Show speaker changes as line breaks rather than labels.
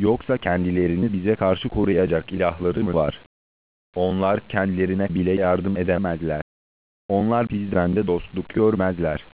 Yoksa kendilerini bize karşı koruyacak ilahları mı var? Onlar kendilerine bile yardım edemezler. Onlar bizden de dostluk görmezler.